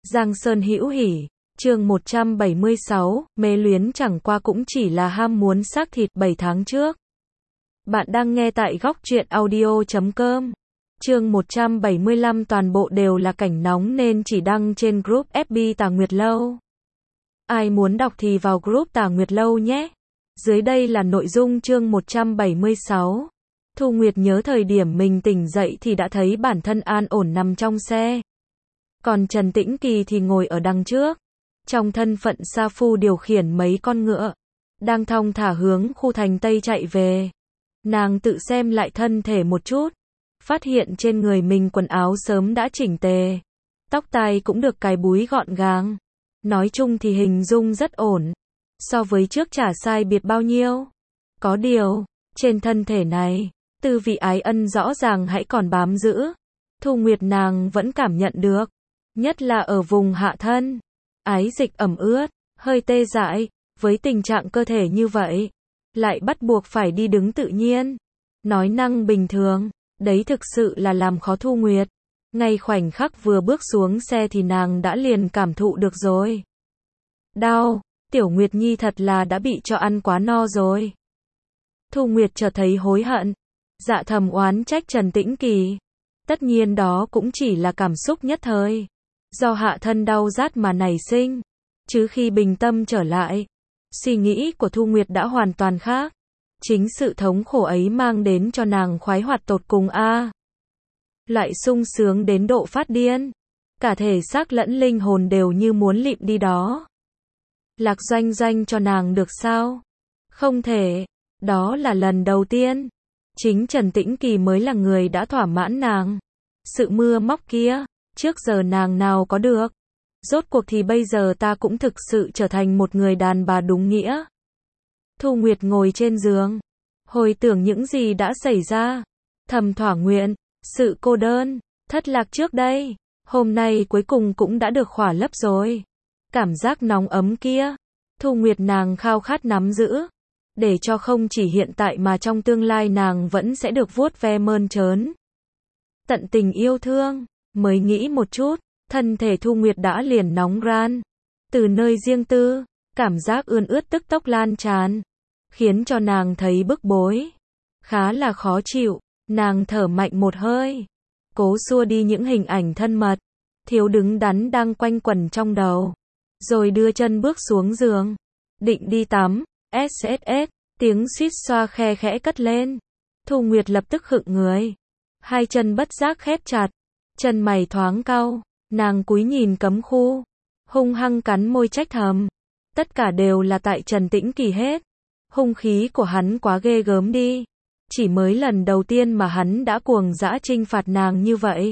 Giang Sơn hữu hỉ, chương 176, mê luyến chẳng qua cũng chỉ là ham muốn xác thịt 7 tháng trước. Bạn đang nghe tại góc truyện audio.com. Chương 175 toàn bộ đều là cảnh nóng nên chỉ đăng trên group FB Tà Nguyệt Lâu. Ai muốn đọc thì vào group Tà Nguyệt Lâu nhé. Dưới đây là nội dung chương 176. Thu Nguyệt nhớ thời điểm mình tỉnh dậy thì đã thấy bản thân an ổn nằm trong xe. Còn Trần Tĩnh Kỳ thì ngồi ở đằng trước. Trong thân phận sa phu điều khiển mấy con ngựa. Đang thong thả hướng khu thành Tây chạy về. Nàng tự xem lại thân thể một chút. Phát hiện trên người mình quần áo sớm đã chỉnh tề. Tóc tai cũng được cài búi gọn gàng. Nói chung thì hình dung rất ổn. So với trước chả sai biệt bao nhiêu. Có điều, trên thân thể này, tư vị ái ân rõ ràng hãy còn bám giữ. Thu Nguyệt nàng vẫn cảm nhận được. Nhất là ở vùng hạ thân. Ái dịch ẩm ướt, hơi tê dại. Với tình trạng cơ thể như vậy, lại bắt buộc phải đi đứng tự nhiên. Nói năng bình thường, đấy thực sự là làm khó Thu Nguyệt. Ngay khoảnh khắc vừa bước xuống xe thì nàng đã liền cảm thụ được rồi. Đau, Tiểu Nguyệt Nhi thật là đã bị cho ăn quá no rồi. Thu Nguyệt chợt thấy hối hận. Dạ thầm oán trách Trần Tĩnh Kỳ. Tất nhiên đó cũng chỉ là cảm xúc nhất thời. Do hạ thân đau rát mà nảy sinh. Chứ khi bình tâm trở lại, suy nghĩ của Thu Nguyệt đã hoàn toàn khác. Chính sự thống khổ ấy mang đến cho nàng khoái hoạt tột cùng lại sung sướng đến độ phát điên. Cả thể xác lẫn linh hồn đều như muốn lịm đi đó. Lạc Doanh Doanh cho nàng được sao? Không thể. Đó là lần đầu tiên. Chính Trần Tĩnh Kỳ mới là người đã thỏa mãn nàng. Sự mưa móc kia, trước giờ nàng nào có được. Rốt cuộc thì bây giờ ta cũng thực sự trở thành một người đàn bà đúng nghĩa. Thu Nguyệt ngồi trên giường, hồi tưởng những gì đã xảy ra. Thầm thỏa nguyện, sự cô đơn, thất lạc trước đây, hôm nay cuối cùng cũng đã được khỏa lấp rồi. Cảm giác nóng ấm kia, Thu Nguyệt nàng khao khát nắm giữ. Để cho không chỉ hiện tại mà trong tương lai nàng vẫn sẽ được vuốt ve mơn trớn. Tận tình yêu thương, mới nghĩ một chút, thân thể Thu Nguyệt đã liền nóng ran. Từ nơi riêng tư, cảm giác ươn ướt tức tốc lan tràn. Khiến cho nàng thấy bức bối. Khá là khó chịu, nàng thở mạnh một hơi. Cố xua đi những hình ảnh thân mật. Thiếu đứng đắn đang quanh quẩn trong đầu. Rồi đưa chân bước xuống giường. Định đi tắm. SSS, tiếng suýt xoa khe khẽ cất lên. Thu Nguyệt lập tức khựng người. Hai chân bất giác khép chặt. Chân mày thoáng cau. Nàng cúi nhìn cấm khu. Hung hăng cắn môi trách thầm. Tất cả đều là tại Trần Tĩnh Kỳ hết. Hung khí của hắn quá ghê gớm đi. Chỉ mới lần đầu tiên mà hắn đã cuồng dã trinh phạt nàng như vậy.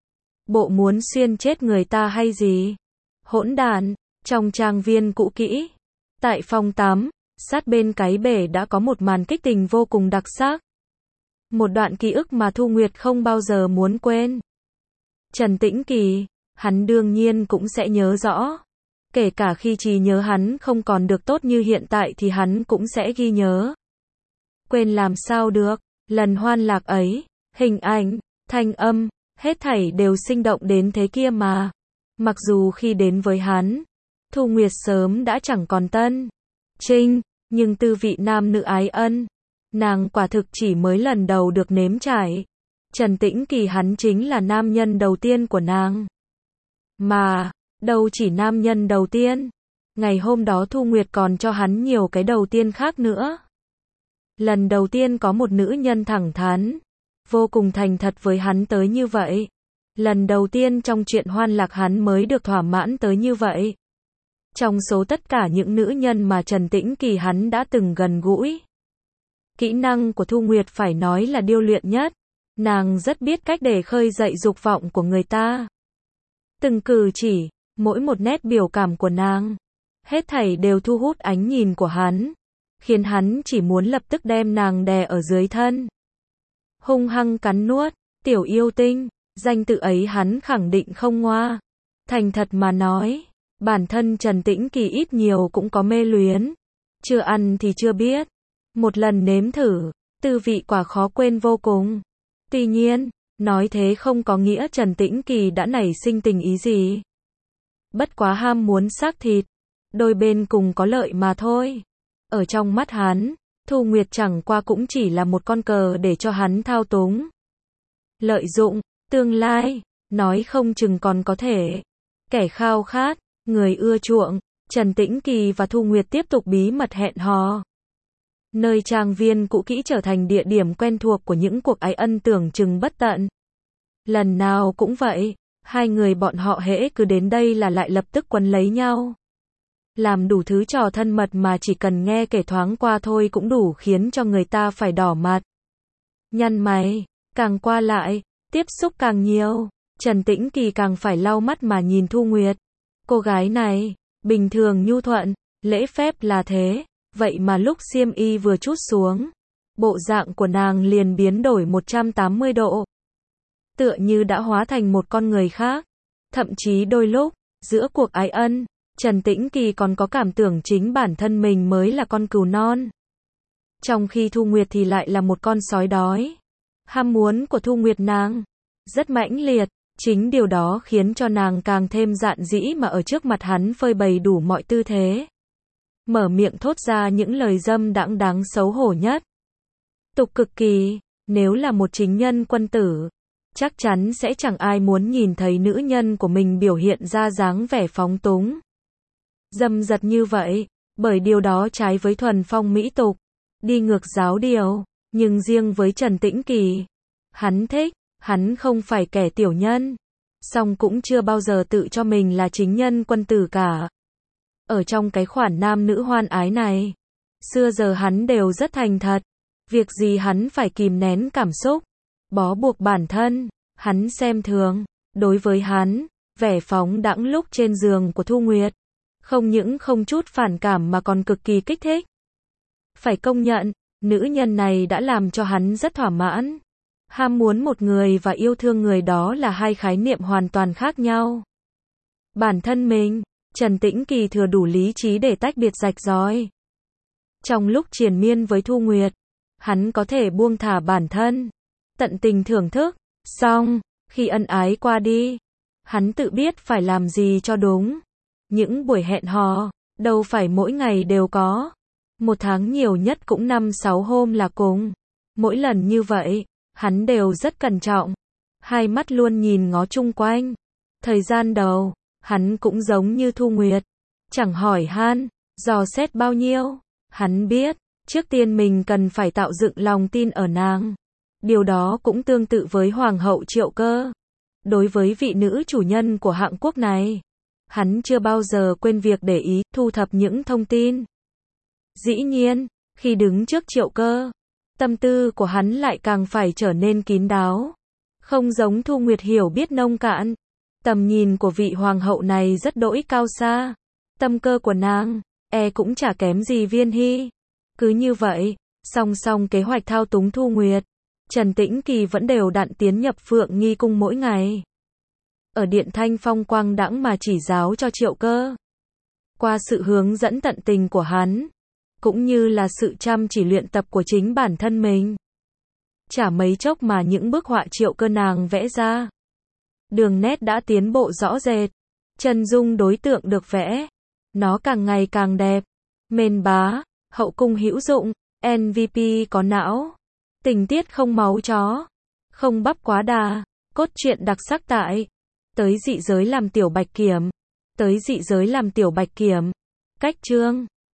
Bộ muốn xuyên chết người ta hay gì? Hỗn đản. Trong trang viên cũ kỹ. Tại phòng tắm, sát bên cái bể đã có một màn kích tình vô cùng đặc sắc. Một đoạn ký ức mà Thu Nguyệt không bao giờ muốn quên. Trần Tĩnh Kỳ, hắn đương nhiên cũng sẽ nhớ rõ. Kể cả khi trí nhớ hắn không còn được tốt như hiện tại thì hắn cũng sẽ ghi nhớ. Quên làm sao được, lần hoan lạc ấy, hình ảnh, thanh âm, hết thảy đều sinh động đến thế kia mà. Mặc dù khi đến với hắn, Thu Nguyệt sớm đã chẳng còn tân trinh, nhưng tư vị nam nữ ái ân, nàng quả thực chỉ mới lần đầu được nếm trải. Trần Tĩnh Kỳ hắn chính là nam nhân đầu tiên của nàng. Mà, đâu chỉ nam nhân đầu tiên. Ngày hôm đó Thu Nguyệt còn cho hắn nhiều cái đầu tiên khác nữa. Lần đầu tiên có một nữ nhân thẳng thắn, vô cùng thành thật với hắn tới như vậy. Lần đầu tiên trong chuyện hoan lạc hắn mới được thỏa mãn tới như vậy. Trong số tất cả những nữ nhân mà Trần Tĩnh Kỳ hắn đã từng gần gũi, kỹ năng của Thu Nguyệt phải nói là điêu luyện nhất. Nàng rất biết cách để khơi dậy dục vọng của người ta. Từng cử chỉ, mỗi một nét biểu cảm của nàng, hết thảy đều thu hút ánh nhìn của hắn, khiến hắn chỉ muốn lập tức đem nàng đè ở dưới thân. Hung hăng cắn nuốt, tiểu yêu tinh, danh tự ấy hắn khẳng định không ngoa. Thành thật mà nói, bản thân Trần Tĩnh Kỳ ít nhiều cũng có mê luyến. Chưa ăn thì chưa biết. Một lần nếm thử, tư vị quả khó quên vô cùng. Tuy nhiên, nói thế không có nghĩa Trần Tĩnh Kỳ đã nảy sinh tình ý gì. Bất quá ham muốn xác thịt, đôi bên cùng có lợi mà thôi. Ở trong mắt hắn, Thu Nguyệt chẳng qua cũng chỉ là một con cờ để cho hắn thao túng. Lợi dụng, tương lai, nói không chừng còn có thể. Kẻ khao khát, người ưa chuộng, Trần Tĩnh Kỳ và Thu Nguyệt tiếp tục bí mật hẹn hò. Nơi trang viên cũ kỹ trở thành địa điểm quen thuộc của những cuộc ái ân tưởng chừng bất tận. Lần nào cũng vậy, hai người bọn họ hễ cứ đến đây là lại lập tức quấn lấy nhau. Làm đủ thứ trò thân mật mà chỉ cần nghe kể thoáng qua thôi cũng đủ khiến cho người ta phải đỏ mặt. Nhăn mày, càng qua lại, tiếp xúc càng nhiều, Trần Tĩnh Kỳ càng phải lau mắt mà nhìn Thu Nguyệt. Cô gái này, bình thường nhu thuận, lễ phép là thế, vậy mà lúc xiêm y vừa trút xuống, bộ dạng của nàng liền biến đổi 180 độ. Tựa như đã hóa thành một con người khác. Thậm chí đôi lúc, giữa cuộc ái ân, Trần Tĩnh Kỳ còn có cảm tưởng chính bản thân mình mới là con cừu non. Trong khi Thu Nguyệt thì lại là một con sói đói. Ham muốn của Thu Nguyệt nàng rất mãnh liệt, chính điều đó khiến cho nàng càng thêm dạn dĩ mà ở trước mặt hắn phơi bày đủ mọi tư thế. Mở miệng thốt ra những lời dâm đãng đáng xấu hổ nhất. Tục cực kỳ, nếu là một chính nhân quân tử, chắc chắn sẽ chẳng ai muốn nhìn thấy nữ nhân của mình biểu hiện ra dáng vẻ phóng túng, dâm dật như vậy, bởi điều đó trái với thuần phong mỹ tục, đi ngược giáo điều, nhưng riêng với Trần Tĩnh Kỳ, hắn thích, hắn không phải kẻ tiểu nhân, song cũng chưa bao giờ tự cho mình là chính nhân quân tử cả. Ở trong cái khoản nam nữ hoan ái này, xưa giờ hắn đều rất thành thật, việc gì hắn phải kìm nén cảm xúc, bó buộc bản thân, hắn xem thường. Đối với hắn, vẻ phóng đãng lúc trên giường của Thu Nguyệt, không những không chút phản cảm mà còn cực kỳ kích thích. Phải công nhận, nữ nhân này đã làm cho hắn rất thỏa mãn. Ham muốn một người và yêu thương người đó là hai khái niệm hoàn toàn khác nhau. Bản thân mình, Trần Tĩnh Kỳ thừa đủ lý trí để tách biệt rạch ròi. Trong lúc triền miên với Thu Nguyệt, hắn có thể buông thả bản thân, tận tình thưởng thức, song, khi ân ái qua đi, hắn tự biết phải làm gì cho đúng. Những buổi hẹn hò, đâu phải mỗi ngày đều có. Một tháng nhiều nhất cũng 5-6 hôm là cùng. Mỗi lần như vậy, hắn đều rất cẩn trọng. Hai mắt luôn nhìn ngó chung quanh. Thời gian đầu, hắn cũng giống như Thu Nguyệt. Chẳng hỏi han, dò xét bao nhiêu. Hắn biết, trước tiên mình cần phải tạo dựng lòng tin ở nàng. Điều đó cũng tương tự với Hoàng hậu Triệu Cơ. Đối với vị nữ chủ nhân của hạng quốc này, hắn chưa bao giờ quên việc để ý, thu thập những thông tin. Dĩ nhiên, khi đứng trước Triệu Cơ, tâm tư của hắn lại càng phải trở nên kín đáo. Không giống Thu Nguyệt hiểu biết nông cạn. Tầm nhìn của vị hoàng hậu này rất đỗi cao xa. Tâm cơ của nàng, cũng chả kém gì Viên Hy. Cứ như vậy, song song kế hoạch thao túng Thu Nguyệt, Trần Tĩnh Kỳ vẫn đều đặn tiến nhập Phượng Nghi Cung mỗi ngày. Ở điện thanh phong quang đãng mà chỉ giáo cho Triệu Cơ. Qua sự hướng dẫn tận tình của hắn, cũng như là sự chăm chỉ luyện tập của chính bản thân mình. Chả mấy chốc mà những bức họa Triệu Cơ nàng vẽ ra, đường nét đã tiến bộ rõ rệt, chân dung đối tượng được vẽ, nó càng ngày càng đẹp, mên bá, hậu cung hữu dụng, MVP có não, tình tiết không máu chó, không bắp quá đà, cốt truyện đặc sắc tại, tới dị giới làm tiểu bạch kiểm, cách chương